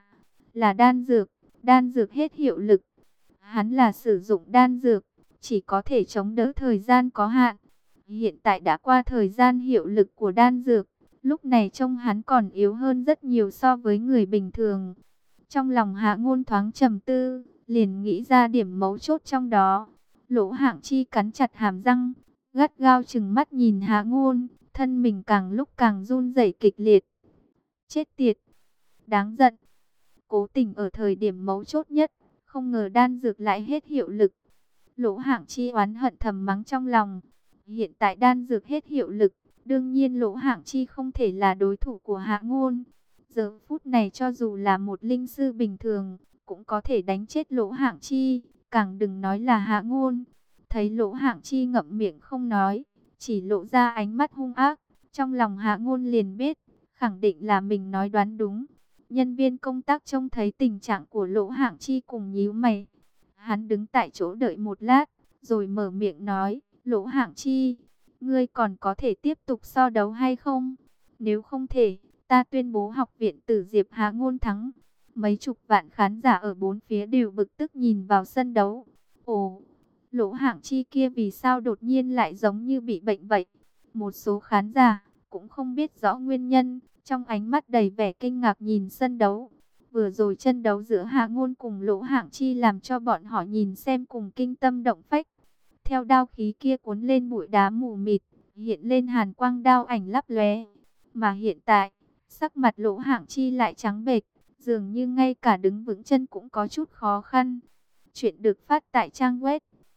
là đan dược hết hiệu lực. Hắn là sử dụng đan dược, chỉ có thể chống đỡ thời gian có hạn. Hiện tại đã qua thời gian hiệu lực của đan dược. Lúc này trông hắn còn yếu hơn rất nhiều so với người bình thường. Trong lòng Hạ Ngôn thoáng trầm tư, liền nghĩ ra điểm mấu chốt trong đó. Lỗ Hạng Chi cắn chặt hàm răng, gắt gao trừng mắt nhìn Hạ Ngôn, thân mình càng lúc càng run rẩy kịch liệt. Chết tiệt, đáng giận. Cố tình ở thời điểm mấu chốt nhất, không ngờ đan dược lại hết hiệu lực. Lỗ Hạng Chi oán hận thầm mắng trong lòng. Hiện tại đan dược hết hiệu lực, đương nhiên Lỗ Hạng Chi không thể là đối thủ của Hạ Ngôn. Giờ phút này cho dù là một linh sư bình thường, cũng có thể đánh chết Lỗ Hạng Chi, càng đừng nói là Hạ Ngôn. Thấy Lỗ Hạng Chi ngậm miệng không nói, chỉ lộ ra ánh mắt hung ác, trong lòng Hạ Ngôn liền biết, khẳng định là mình nói đoán đúng. Nhân viên công tác trông thấy tình trạng của Lỗ Hạng Chi cùng nhíu mày. Hắn đứng tại chỗ đợi một lát, rồi mở miệng nói, Lỗ Hạng Chi, ngươi còn có thể tiếp tục so đấu hay không? Nếu không thể, ta tuyên bố học viện Tử Diệp Hạ Ngôn thắng. Mấy chục vạn khán giả ở bốn phía đều bực tức nhìn vào sân đấu. Ồ, Lỗ Hạng Chi kia vì sao đột nhiên lại giống như bị bệnh vậy? Một số khán giả cũng không biết rõ nguyên nhân, trong ánh mắt đầy vẻ kinh ngạc nhìn sân đấu. Vừa rồi trận đấu giữa Hạ Ngôn cùng Lỗ Hạng Chi làm cho bọn họ nhìn xem cùng kinh tâm động phách. Theo đao khí kia cuốn lên bụi đá mù mịt, hiện lên hàn quang đao ảnh lấp lóe. Mà hiện tại, sắc mặt Lỗ Hạng Chi lại trắng bệch, dường như ngay cả đứng vững chân cũng có chút khó khăn. Chuyện được phát tại trang web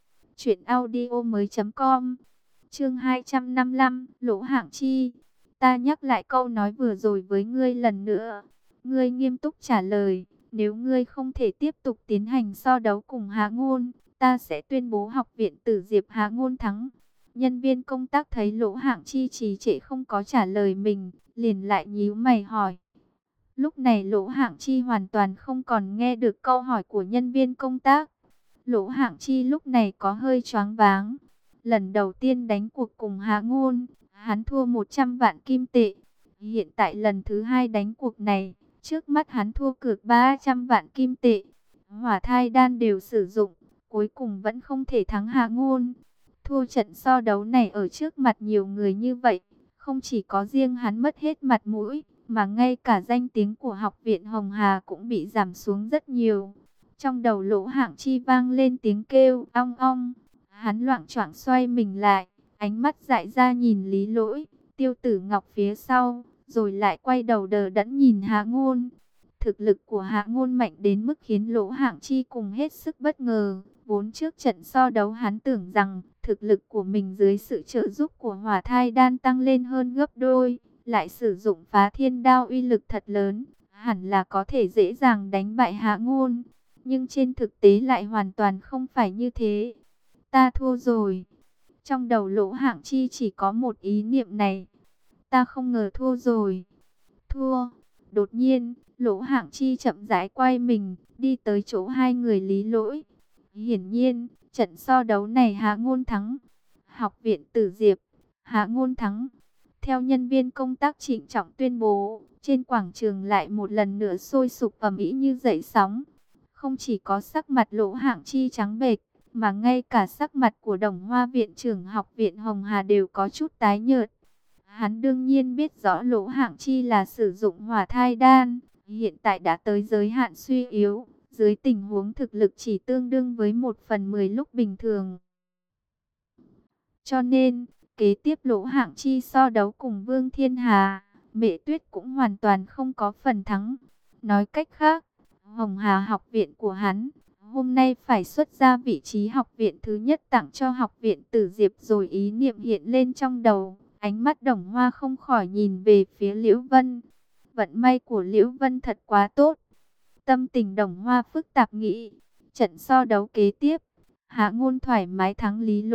truyệnaudiomoi.com. Chương 255, Lỗ Hạng Chi, ta nhắc lại câu nói vừa rồi với ngươi lần nữa. Ngươi nghiêm túc trả lời, nếu ngươi không thể tiếp tục tiến hành so đấu cùng Hạ Ngôn, ta sẽ tuyên bố học viện Tử Diệp Hạ Ngôn thắng. Nhân viên công tác thấy Lỗ Hạng Chi trì trệ không có trả lời mình, liền lại nhíu mày hỏi. Lúc này Lỗ Hạng Chi hoàn toàn không còn nghe được câu hỏi của nhân viên công tác. Lỗ Hạng Chi lúc này có hơi choáng váng. Lần đầu tiên đánh cuộc cùng Hạ Ngôn, hắn thua 100 vạn kim tệ. Hiện tại lần thứ hai đánh cuộc này, trước mắt hắn thua cược 300 vạn kim tệ. Hỏa thai đan đều sử dụng, cuối cùng vẫn không thể thắng Hạ Ngôn. Thua trận so đấu này ở trước mặt nhiều người như vậy, không chỉ có riêng hắn mất hết mặt mũi, mà ngay cả danh tiếng của học viện Hồng Hà cũng bị giảm xuống rất nhiều. Trong đầu Lỗ Hạng Chi vang lên tiếng kêu ong ong. Hắn loạng choạng xoay mình lại, ánh mắt dại ra nhìn Lý Lỗi, Tiêu Tử Ngọc phía sau, rồi lại quay đầu đờ đẫn nhìn Hạ Ngôn. Thực lực của Hạ Ngôn mạnh đến mức khiến Lỗ Hạng Chi cùng hết sức bất ngờ. Vốn trước trận so đấu hắn tưởng rằng thực lực của mình dưới sự trợ giúp của Hỏa Thai Đan tăng lên hơn gấp đôi, lại sử dụng Phá Thiên Đao uy lực thật lớn, hẳn là có thể dễ dàng đánh bại Hạ Ngôn. Nhưng trên thực tế lại hoàn toàn không phải như thế. Ta thua rồi. Trong đầu Lỗ Hạng Chi chỉ có một ý niệm này. Ta không ngờ thua rồi. Thua. Đột nhiên, Lỗ Hạng Chi chậm rãi quay mình, đi tới chỗ hai người Lý Lỗi. Hiển nhiên, trận so đấu này Hạ Ngôn thắng. Học viện Tử Diệp, Hạ Ngôn thắng. Theo nhân viên công tác trịnh trọng tuyên bố, trên quảng trường lại một lần nữa sôi sục ầm ĩ như dậy sóng. Không chỉ có sắc mặt Lỗ Hạng Chi trắng bệch, mà ngay cả sắc mặt của Đồng Hoa viện trưởng học viện Hồng Hà đều có chút tái nhợt. Hắn đương nhiên biết rõ Lỗ Hạng Chi là sử dụng hỏa thai đan, hiện tại đã tới giới hạn suy yếu, dưới tình huống thực lực chỉ tương đương với 1/10 lúc bình thường. Cho nên, kế tiếp Lỗ Hạng Chi so đấu cùng Vương Thiên Hà, Mễ Tuyết cũng hoàn toàn không có phần thắng. Nói cách khác, Hồng Hà học viện của hắn hôm nay phải xuất ra vị trí học viện thứ nhất tặng cho học viện Tử Diệp rồi ý niệm hiện lên trong đầu. Ánh mắt Đồng Hoa không khỏi nhìn về phía Liễu Vân. Vận may của Liễu Vân thật quá tốt. Tâm tình Đồng Hoa phức tạp nghĩ. Trận so đấu kế tiếp, Hạ Ngôn thoải mái thắng Lý Lỗi.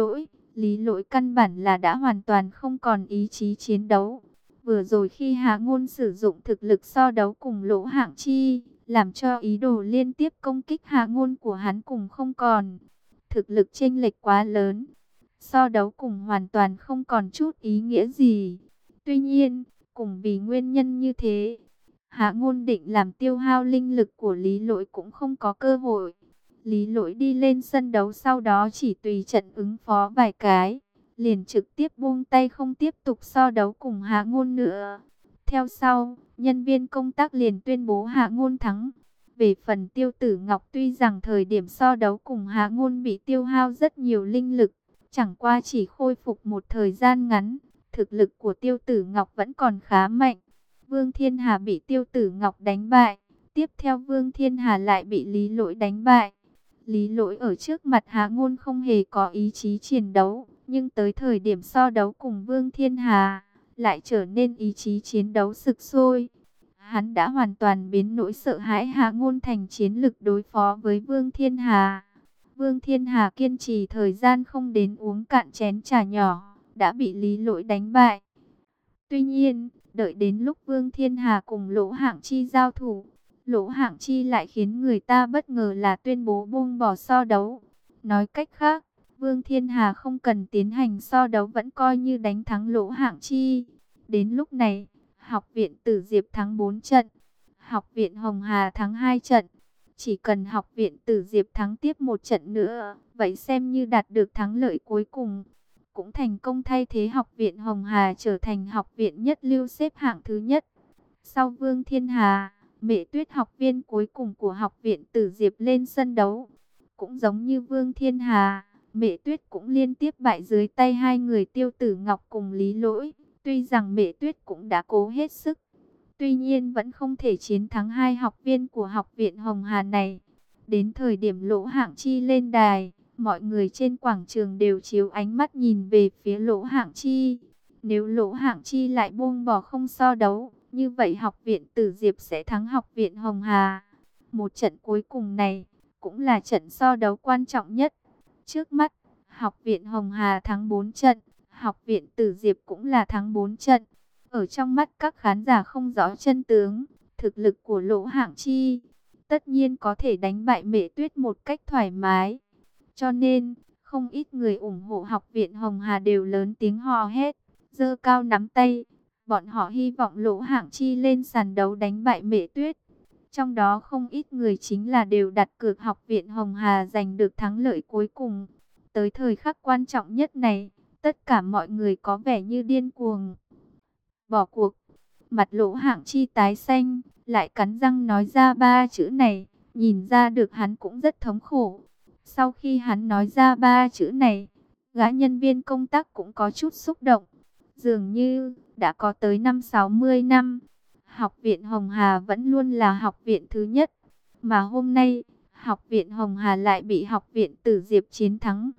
Lý Lỗi căn bản là đã hoàn toàn không còn ý chí chiến đấu. Vừa rồi khi Hạ Ngôn sử dụng thực lực so đấu cùng Lỗ Hạng Chi, làm cho ý đồ liên tiếp công kích Hạ Ngôn của hắn cùng không còn. Thực lực chênh lệch quá lớn, so đấu cùng hoàn toàn không còn chút ý nghĩa gì. Tuy nhiên, cùng vì nguyên nhân như thế, Hạ Ngôn định làm tiêu hao linh lực của Lý Lỗi cũng không có cơ hội. Lý Lỗi đi lên sân đấu sau đó chỉ tùy trận ứng phó vài cái, liền trực tiếp buông tay không tiếp tục so đấu cùng Hạ Ngôn nữa. Theo sau, nhân viên công tác liền tuyên bố Hạ Ngôn thắng. Về phần Tiêu Tử Ngọc, tuy rằng thời điểm so đấu cùng Hạ Ngôn bị tiêu hao rất nhiều linh lực, chẳng qua chỉ khôi phục một thời gian ngắn, thực lực của Tiêu Tử Ngọc vẫn còn khá mạnh. Vương Thiên Hà bị Tiêu Tử Ngọc đánh bại, tiếp theo Vương Thiên Hà lại bị Lý Lỗi đánh bại. Lý Lỗi ở trước mặt Hạ Ngôn không hề có ý chí chiến đấu, nhưng tới thời điểm so đấu cùng Vương Thiên Hà, lại trở nên ý chí chiến đấu sục sôi. Hắn đã hoàn toàn biến nỗi sợ hãi Hạ Ngôn thành chiến lực đối phó với Vương Thiên Hà. Vương Thiên Hà kiên trì thời gian không đến uống cạn chén trà nhỏ, đã bị Lý Lỗi đánh bại. Tuy nhiên, đợi đến lúc Vương Thiên Hà cùng Lỗ Hạng Chi giao thủ, Lỗ Hạng Chi lại khiến người ta bất ngờ là tuyên bố buông bỏ so đấu. Nói cách khác, Vương Thiên Hà không cần tiến hành so đấu vẫn coi như đánh thắng Lỗ Hạng Chi. Đến lúc này, Học viện Tử Diệp thắng 4 trận, Học viện Hồng Hà thắng 2 trận. Chỉ cần Học viện Tử Diệp thắng tiếp một trận nữa, vậy xem như đạt được thắng lợi cuối cùng. Cũng thành công thay thế Học viện Hồng Hà trở thành học viện nhất lưu xếp hạng thứ nhất. Sau Vương Thiên Hà, Mễ Tuyết học viên cuối cùng của Học viện Tử Diệp lên sân đấu. Cũng giống như Vương Thiên Hà, Mễ Tuyết cũng liên tiếp bại dưới tay hai người Tiêu Tử Ngọc cùng Lý Lỗi. Tuy rằng Mễ Tuyết cũng đã cố hết sức, tuy nhiên vẫn không thể chiến thắng hai học viên của Học viện Hồng Hà này. Đến thời điểm Lỗ Hạng Chi lên đài, mọi người trên quảng trường đều chiếu ánh mắt nhìn về phía Lỗ Hạng Chi. Nếu Lỗ Hạng Chi lại buông bỏ không so đấu, như vậy Học viện Tử Diệp sẽ thắng Học viện Hồng Hà. Một trận cuối cùng này cũng là trận so đấu quan trọng nhất. Trước mắt, Học viện Hồng Hà thắng 4 trận, Học viện Tử Diệp cũng là thắng 4 trận. Ở trong mắt các khán giả không rõ chân tướng, thực lực của Lỗ Hạng Chi tất nhiên có thể đánh bại Mễ Tuyết một cách thoải mái. Cho nên, không ít người ủng hộ Học viện Hồng Hà đều lớn tiếng hò hét, giơ cao nắm tay. Bọn họ hy vọng Lỗ Hạng Chi lên sàn đấu đánh bại Mễ Tuyết. Trong đó không ít người chính là đều đặt cược Học viện Hồng Hà giành được thắng lợi cuối cùng. Tới thời khắc quan trọng nhất này, tất cả mọi người có vẻ như điên cuồng. Bỏ cuộc. Mặt Lỗ Hạng Chi tái xanh, lại cắn răng nói ra ba chữ này, nhìn ra được hắn cũng rất thống khổ. Sau khi hắn nói ra ba chữ này, gã nhân viên công tác cũng có chút xúc động. Dường như đã có tới 50-60 năm, Học viện Hồng Hà vẫn luôn là học viện thứ nhất. Mà hôm nay, Học viện Hồng Hà lại bị Học viện Tử Diệp chiến thắng.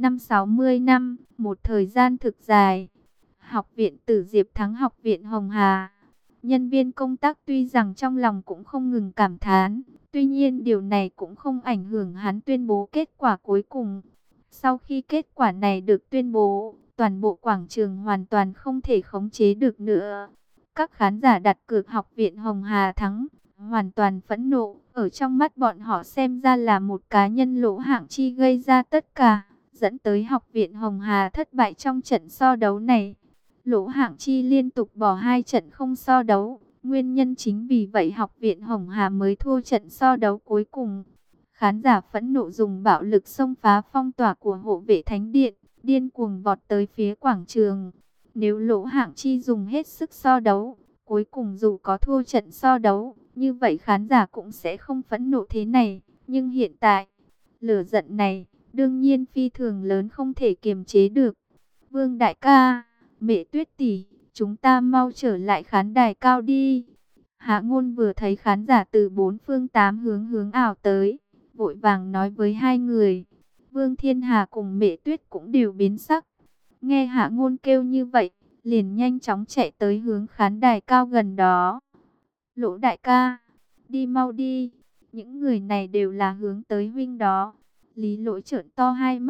50-60 năm, một thời gian thực dài. Học viện Tử Diệp thắng Học viện Hồng Hà. Nhân viên công tác tuy rằng trong lòng cũng không ngừng cảm thán, tuy nhiên điều này cũng không ảnh hưởng hắn tuyên bố kết quả cuối cùng. Sau khi kết quả này được tuyên bố, toàn bộ quảng trường hoàn toàn không thể khống chế được nữa. Các khán giả đặt cược Học viện Hồng Hà thắng, hoàn toàn phẫn nộ. Ở trong mắt bọn họ xem ra là một cá nhân Lỗ Hạng Chi gây ra tất cả, dẫn tới Học viện Hồng Hà thất bại trong trận so đấu này. Lỗ Hạng Chi liên tục bỏ 2 trận không so đấu. Nguyên nhân chính vì vậy Học viện Hồng Hà mới thua trận so đấu cuối cùng. Khán giả phẫn nộ dùng bạo lực xông phá phong tỏa của hộ vệ thánh điện, điên cuồng vọt tới phía quảng trường. Nếu Lỗ Hạng Chi dùng hết sức so đấu, cuối cùng dù có thua trận so đấu, như vậy khán giả cũng sẽ không phẫn nộ thế này. Nhưng hiện tại, lửa giận này đương nhiên phi thường lớn không thể kiềm chế được. Vương đại ca, Mễ Tuyết tỷ, chúng ta mau trở lại khán đài cao đi. Hạ Ngôn vừa thấy khán giả từ 4 phương 8 hướng ảo tới, vội vàng nói với hai người. Vương Thiên Hà cùng Mễ Tuyết cũng đều biến sắc. Nghe Hạ Ngôn kêu như vậy, liền nhanh chóng chạy tới hướng khán đài cao gần đó. Lỗ đại ca, đi mau đi, những người này đều là hướng tới huynh đó. Lý Lỗi trợn to hai mắt,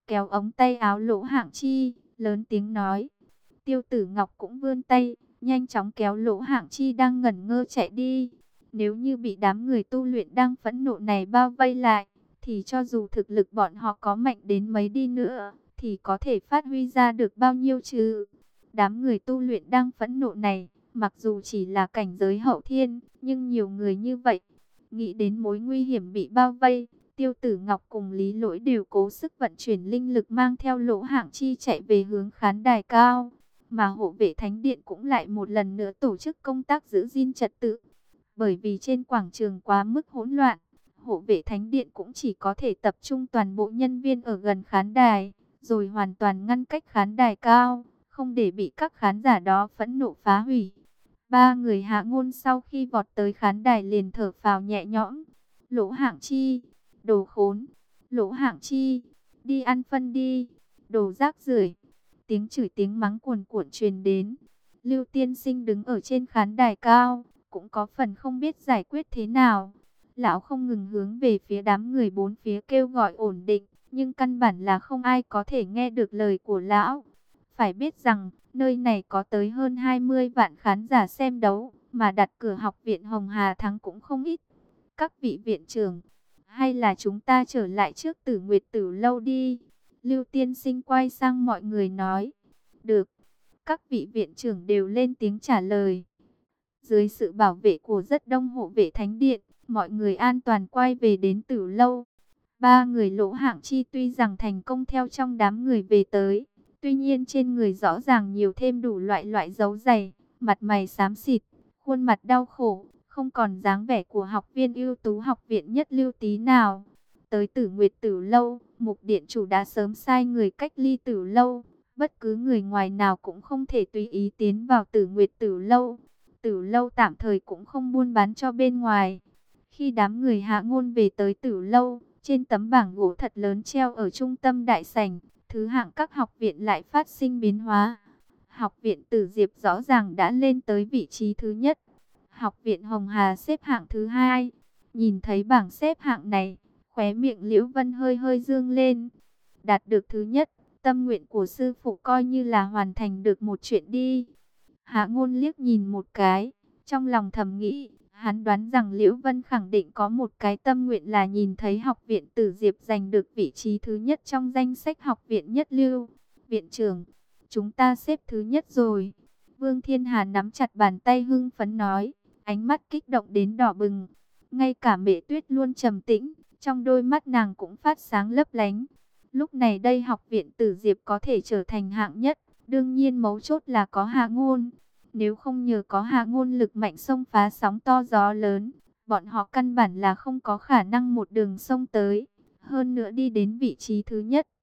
kéo ống tay áo Lỗ Hạng Chi, lớn tiếng nói. Tiêu Tử Ngọc cũng vươn tay, nhanh chóng kéo Lỗ Hạng Chi đang ngẩn ngơ chạy đi. Nếu như bị đám người tu luyện đang phẫn nộ này bao vây lại, thì cho dù thực lực bọn họ có mạnh đến mấy đi nữa, thì có thể phát huy ra được bao nhiêu chứ? Đám người tu luyện đang phẫn nộ này, mặc dù chỉ là cảnh giới hậu thiên, nhưng nhiều người như vậy, nghĩ đến mối nguy hiểm bị bao vây, Tiêu Tử Ngọc cùng Lý Lỗi đều cố sức vận chuyển linh lực mang theo Lỗ Hạng Chi chạy về hướng khán đài cao. Mà hộ vệ thánh điện cũng lại một lần nữa tổ chức công tác giữ gìn trật tự. Bởi vì trên quảng trường quá mức hỗn loạn, hộ vệ thánh điện cũng chỉ có thể tập trung toàn bộ nhân viên ở gần khán đài, rồi hoàn toàn ngăn cách khán đài cao, không để bị các khán giả đó phẫn nộ phá hủy. Ba người Hạ Ngôn sau khi vọt tới khán đài liền thở phào nhẹ nhõm. Lỗ Hạng Chi, đồ khốn. Lỗ Hạng Chi, đi ăn phân đi, đồ rác rưởi. Tiếng chửi tiếng mắng cuồn cuộn truyền đến. Lưu Tiên Sinh đứng ở trên khán đài cao, cũng có phần không biết giải quyết thế nào. Lão không ngừng hướng về phía đám người bốn phía kêu gọi ổn định, nhưng căn bản là không ai có thể nghe được lời của lão. Phải biết rằng, nơi này có tới hơn 20 vạn khán giả xem đấu, mà đặt cửa học viện Hồng Hà Thắng cũng không ít. Các vị viện trưởng, hay là chúng ta trở lại trước Tử Nguyệt Tử lâu đi? Lưu Tiên Sinh quay sang mọi người nói. Được, các vị viện trưởng đều lên tiếng trả lời. Dưới sự bảo vệ của rất đông hộ vệ thánh điện, mọi người an toàn quay về đến Tử lâu. Ba người Lỗ Hạng Chi tuy rằng thành công theo trong đám người về tới, tuy nhiên trên người rõ ràng nhiều thêm đủ loại dấu giày, mặt mày xám xịt, khuôn mặt đau khổ, không còn dáng vẻ của học viên ưu tú học viện nhất lưu tí nào. Tới Tử Nguyệt Tử lâu, Mục điện chủ đã sớm sai người cách ly Tử lâu, bất cứ người ngoài nào cũng không thể tùy ý tiến vào Tử Nguyệt Tử lâu. Tử lâu tạm thời cũng không buôn bán cho bên ngoài. Khi đám người Hạ Ngôn về tới Tử lâu, trên tấm bảng gỗ thật lớn treo ở trung tâm đại sảnh, thứ hạng các học viện lại phát sinh biến hóa. Học viện Tử Diệp rõ ràng đã lên tới vị trí thứ nhất. Học viện Hồng Hà xếp hạng thứ hai. Nhìn thấy bảng xếp hạng này, khóe miệng Liễu Vân hơi hơi dương lên. Đạt được thứ nhất, tâm nguyện của sư phụ coi như là hoàn thành được một chuyện đi. Hạ Ngôn liếc nhìn một cái, trong lòng thầm nghĩ, hắn đoán rằng Liễu Vân khẳng định có một cái tâm nguyện là nhìn thấy học viện Tử Diệp giành được vị trí thứ nhất trong danh sách học viện nhất lưu. Viện trưởng, chúng ta xếp thứ nhất rồi. Vương Thiên Hà nắm chặt bàn tay hưng phấn nói, ánh mắt kích động đến đỏ bừng. Ngay cả Mễ Tuyết luôn trầm tĩnh, trong đôi mắt nàng cũng phát sáng lấp lánh. Lúc này đây học viện Tử Diệp có thể trở thành hạng nhất, đương nhiên mấu chốt là có Hạ Ngôn. Nếu không nhờ có Hạ Ngôn lực mạnh xông phá sóng to gió lớn, bọn họ căn bản là không có khả năng một đường xông tới. Hơn nữa đi đến vị trí thứ nhất,